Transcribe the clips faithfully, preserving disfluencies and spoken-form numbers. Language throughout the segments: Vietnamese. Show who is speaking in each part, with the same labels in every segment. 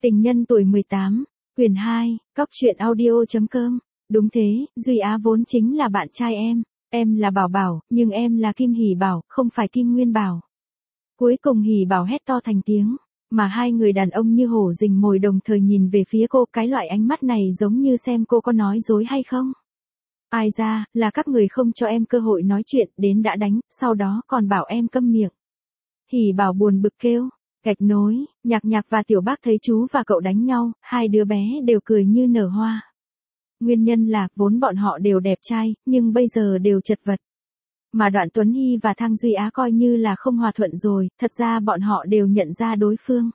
Speaker 1: Tình nhân tuổi mười tám, quyển hai, cóc truyện audio.com. Đúng thế, Duy Á vốn chính là bạn trai em. Em là Bảo Bảo, nhưng em là Kim Hỷ Bảo, không phải Kim Nguyên Bảo. Cuối cùng Hỷ Bảo hét to thành tiếng, mà hai người đàn ông như hổ rình mồi đồng thời nhìn về phía cô, cái loại ánh mắt này giống như xem cô có nói dối hay không. Ai ra, là các người không cho em cơ hội nói chuyện, đến đã đánh, sau đó còn bảo em câm miệng. Hỷ Bảo buồn bực kêu. Gạch nối, Nhạc Nhạc và Tiểu Bác thấy chú và cậu đánh nhau, hai đứa bé đều cười như nở hoa. Nguyên nhân là, vốn bọn họ đều đẹp trai, nhưng bây giờ đều chật vật. Mà Đoạn Tuấn Hy và Thang Duy Á coi như là không hòa thuận rồi, thật ra bọn họ đều nhận ra đối phương.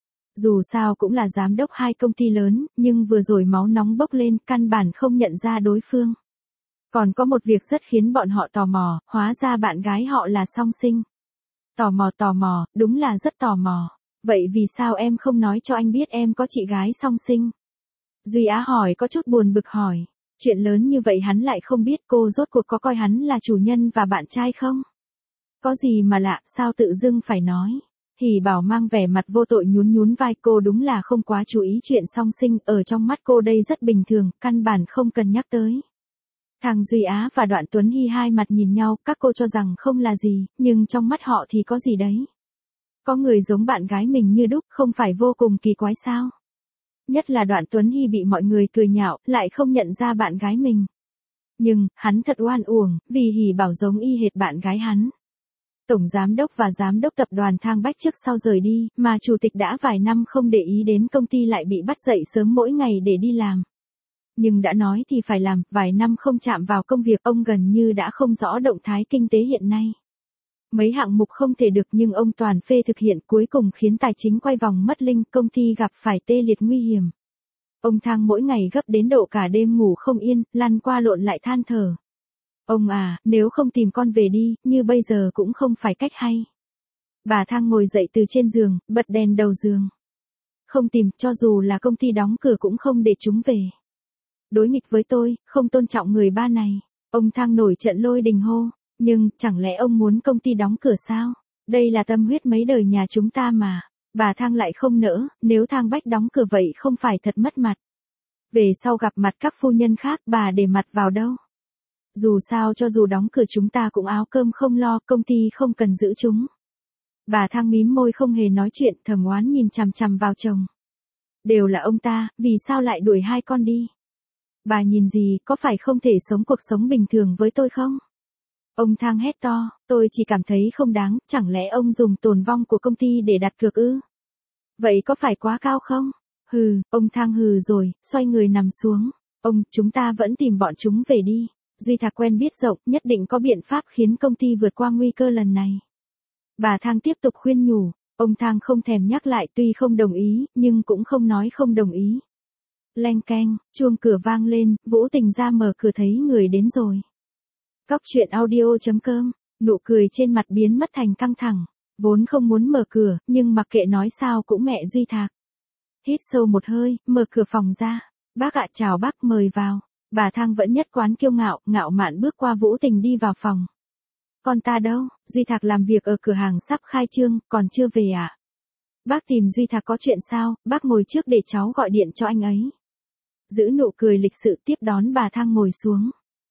Speaker 1: Dù sao cũng là giám đốc hai công ty lớn, nhưng vừa rồi máu nóng bốc lên, căn bản không nhận ra đối phương. Còn có một việc rất khiến bọn họ tò mò, hóa ra bạn gái họ là song sinh. Tò mò tò mò, đúng là rất tò mò. Vậy vì sao em không nói cho anh biết em có chị gái song sinh? Duy Á hỏi có chút buồn bực hỏi. Chuyện lớn như vậy hắn lại không biết, cô rốt cuộc có coi hắn là chủ nhân và bạn trai không? Có gì mà lạ, sao tự dưng phải nói? Hỷ Bảo mang vẻ mặt vô tội nhún nhún vai, cô đúng là không quá chú ý chuyện song sinh, ở trong mắt cô đây rất bình thường, căn bản không cần nhắc tới. Thang Duy Á và Đoạn Tuấn Hy hai mặt nhìn nhau, các cô cho rằng không là gì, nhưng trong mắt họ thì có gì đấy. Có người giống bạn gái mình như đúc, không phải vô cùng kỳ quái sao? Nhất là Đoạn Tuấn Hy bị mọi người cười nhạo, lại không nhận ra bạn gái mình. Nhưng, hắn thật oan uổng, vì Hỷ Bảo giống y hệt bạn gái hắn. Tổng giám đốc và giám đốc tập đoàn Thang Bách trước sau rời đi, mà chủ tịch đã vài năm không để ý đến công ty lại bị bắt dậy sớm mỗi ngày để đi làm. Nhưng đã nói thì phải làm, vài năm không chạm vào công việc, ông gần như đã không rõ động thái kinh tế hiện nay. Mấy hạng mục không thể được nhưng ông toàn phê thực hiện, cuối cùng khiến tài chính quay vòng mất linh, công ty gặp phải tê liệt nguy hiểm. Ông Thang mỗi ngày gấp đến độ cả đêm ngủ không yên, lăn qua lộn lại than thở. Ông à, nếu không tìm con về đi, như bây giờ cũng không phải cách hay. Bà Thang ngồi dậy từ trên giường, bật đèn đầu giường. Không tìm, cho dù là công ty đóng cửa cũng không để chúng về. Đối nghịch với tôi, không tôn trọng người ba này. Ông Thang nổi trận lôi đình hô. Nhưng, chẳng lẽ ông muốn công ty đóng cửa sao? Đây là tâm huyết mấy đời nhà chúng ta mà. Bà Thang lại không nỡ, nếu Thang Bách đóng cửa vậy không phải thật mất mặt. Về sau gặp mặt các phu nhân khác, bà để mặt vào đâu? Dù sao cho dù đóng cửa chúng ta cũng áo cơm không lo, công ty không cần giữ chúng. Bà Thang mím môi không hề nói chuyện, thầm oán nhìn chằm chằm vào chồng. Đều là ông ta, vì sao lại đuổi hai con đi? Bà nhìn gì, có phải không thể sống cuộc sống bình thường với tôi không? Ông Thang hét to, tôi chỉ cảm thấy không đáng, chẳng lẽ ông dùng tồn vong của công ty để đặt cược ư? Vậy có phải quá cao không? Hừ, ông Thang hừ rồi, xoay người nằm xuống. Ông, chúng ta vẫn tìm bọn chúng về đi. Duy Thạc quen biết rộng, nhất định có biện pháp khiến công ty vượt qua nguy cơ lần này. Bà Thang tiếp tục khuyên nhủ, ông Thang không thèm nhắc lại, tuy không đồng ý, nhưng cũng không nói không đồng ý. Leng keng, chuông cửa vang lên, Vũ Tình ra mở cửa thấy người đến rồi. Cóc truyện audio.com, nụ cười trên mặt biến mất thành căng thẳng, vốn không muốn mở cửa, nhưng mặc kệ nói sao cũng mẹ Duy Thạc. Hít sâu một hơi, mở cửa phòng ra, bác ạ chào bác mời vào, bà Thang vẫn nhất quán kiêu ngạo, ngạo mạn bước qua Vũ Tình đi vào phòng. Con ta đâu, Duy Thạc làm việc ở cửa hàng sắp khai trương, còn chưa về ạ? À? Bác tìm Duy Thạc có chuyện sao, bác ngồi trước để cháu gọi điện cho anh ấy. Giữ nụ cười lịch sự tiếp đón bà Thang ngồi xuống.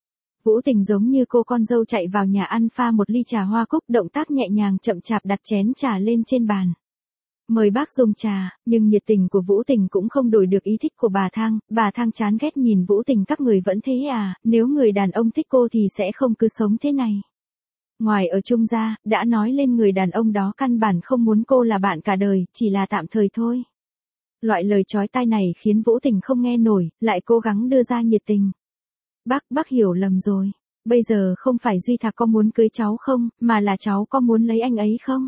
Speaker 1: Vũ Tình giống như cô con dâu chạy vào nhà ăn pha một ly trà hoa cúc, động tác nhẹ nhàng chậm chạp đặt chén trà lên trên bàn. Mời bác dùng trà, nhưng nhiệt tình của Vũ Tình cũng không đổi được ý thích của bà Thang, bà Thang chán ghét nhìn Vũ Tình, các người vẫn thế à, nếu người đàn ông thích cô thì sẽ không cứ sống thế này. Ngoài ở chung ra, đã nói lên người đàn ông đó căn bản không muốn cô là bạn cả đời, chỉ là tạm thời thôi. Loại lời chói tai này khiến Vũ Tình không nghe nổi, lại cố gắng đưa ra nhiệt tình. Bác, bác hiểu lầm rồi. Bây giờ không phải Duy Thạc có muốn cưới cháu không, mà là cháu có muốn lấy anh ấy không?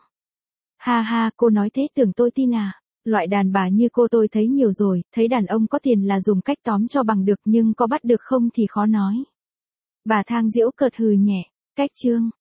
Speaker 1: Ha ha, cô nói thế tưởng tôi tin à? Loại đàn bà như cô tôi thấy nhiều rồi, thấy đàn ông có tiền là dùng cách tóm cho bằng được, nhưng có bắt được không thì khó nói. Bà Thang giễu cợt hừ nhẹ, cách chương,